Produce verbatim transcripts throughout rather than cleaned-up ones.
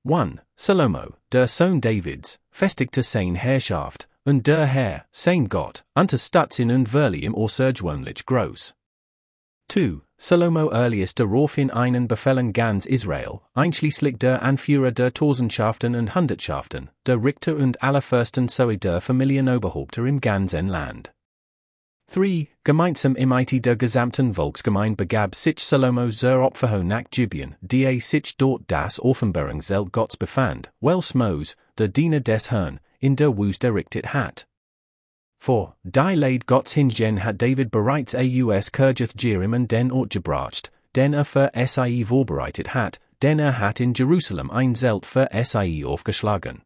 one. Salomo, der Sohn Davids, festigte sein Herrschaft, und der Herr, sein Gott, unter Stutzen und Verli im Außergewöhnlich groß. two. Salomo earliest daraufhin einen Befehlen ganz Israel, einschließlich der Anführer der Tausendschaften und Hundertschaften, der Richter und aller Fürsten sowie der Familienoberhäupter im ganzen Land. three. Gemeinsam im Mitte der gesamten Volksgemeinde begab sich Salomo zur Opferho nach Gibeon, die sich dort das Offenbarungszelt Gottes befand, welches Mose, der Diener des Herrn, in der Wüste errichtet hat. four. Die Leid Gottes hingegen hat David bereits aus Kirjath Jearim und den Ort gebracht, den er für Sie vorbereitet hat, denn er hat in Jerusalem ein Zelt für Sie aufgeschlagen.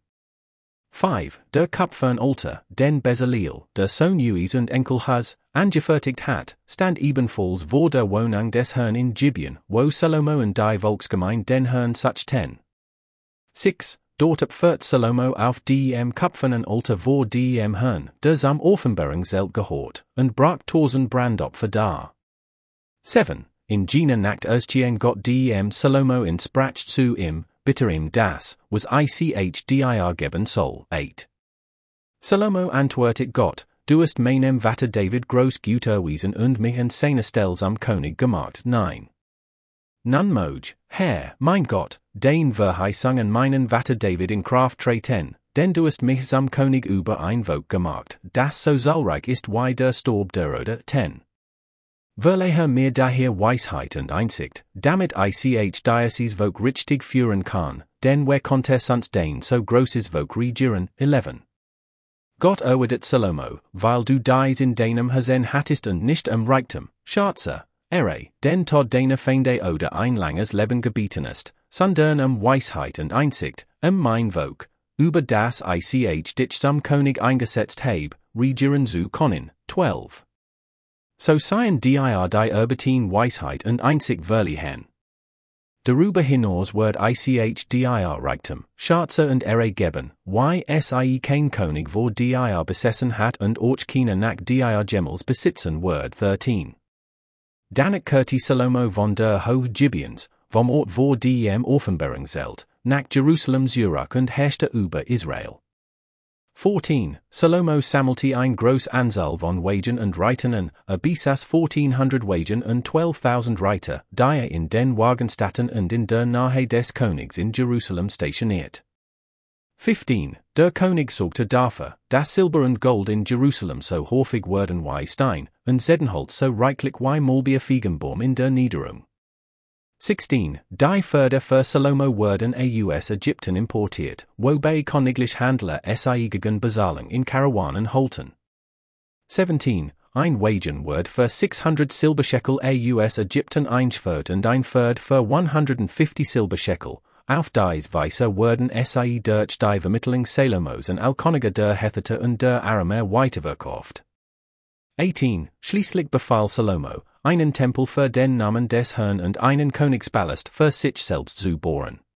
five. Der Kapfernaltar, den Bezaleel, der Sohn Uis und Enkel Huz, angefertigt hat, stand ebenfalls vor der Wohnung des Herrn in Gibeon, wo Salomo und die Volksgemeinde den Herrn suchten. six. Dort opfert Salomo auf dem Kapfernaltar vor dem Herrn, der zum Offenbarungszelt gehört, und bracht tausend Brandopfer dar. seven. In jener Nacht erschien Gott dem Salomo in Sprach zu ihm, bitte ihm das, was ich dir geben soll. eight. Salomo antwortet Gott, du hast meinem Vater David groß gut erwiesen und mich in seine Stelle zum König gemacht. nine. Nun moj, Herr, mein Gott, den Verheißung an meinen Vater David in Kraft treten, denn du hast mich zum König über ein Volk gemacht, das so zahlreich ist wie der Staub der Erde. ten. Verleihe mir daher Weisheit und Einsicht, damit ich dieses Volk richtig führen kann, denn wer konnte sonst den so großes Volk regieren? eleven. Gott erwidert Salomo, weil du dies in deinem Hasen hattest und nicht am Reichtum, Schatze, Ere, denn tod deine Feinde oder ein langes Leben gebieten ist, sondern um Weisheit und Einsicht, um mein Volk, über das ich dich zum König eingesetzt habe, regieren zu können. twelve. So seien dir die Erbetin Weisheit und Einsicht verliehen. Darüber hinaus wird ich dir Reichtum, Schatze und Ere geben, wie es kein König vor dir besessen hat und auch keiner nach dir Gemels besitzen wird. thirteen. Danach kehrte Salomo von der Hohe Gibeons, vom Ort vor dem Offenbarungszelt, nach Jerusalem zurück und herrschte über Israel. fourteen. Salomo sammelte ein groß Anzahl von Wagen und Reitern, er besaß fourteenhundert Wagen und zwölftausend Reiter, die er in den Wagenstätten und in der Nähe des Königs in Jerusalem stationiert. fifteen. Der König sorgte dafür, dass Silber und Gold in Jerusalem so häufig wurden wie Stein, und Zeddenholz so reichlich wie Molbier Feigenbaum in der Niederung. sixteen. Die Förder für Salomo wurden aus Ägypten importiert, wobei königlich Handler sie gegen Bezahlung in Karawanen holten. seventeen. Ein Wagen wird für sechshundert Silberschekel aus Ägypten eingeführt und ein Pferd für hundertfünfzig Silberschekel. Auf dies Weise wurden sie durch die Vermittlung Salomos und Alkoniger der Hethiter und der Aramäer weiterverkauft. eighteen. Schließlich befahl Salomo, einen Tempel für den Namen des Herrn und einen Königspalast für sich selbst zu bauen.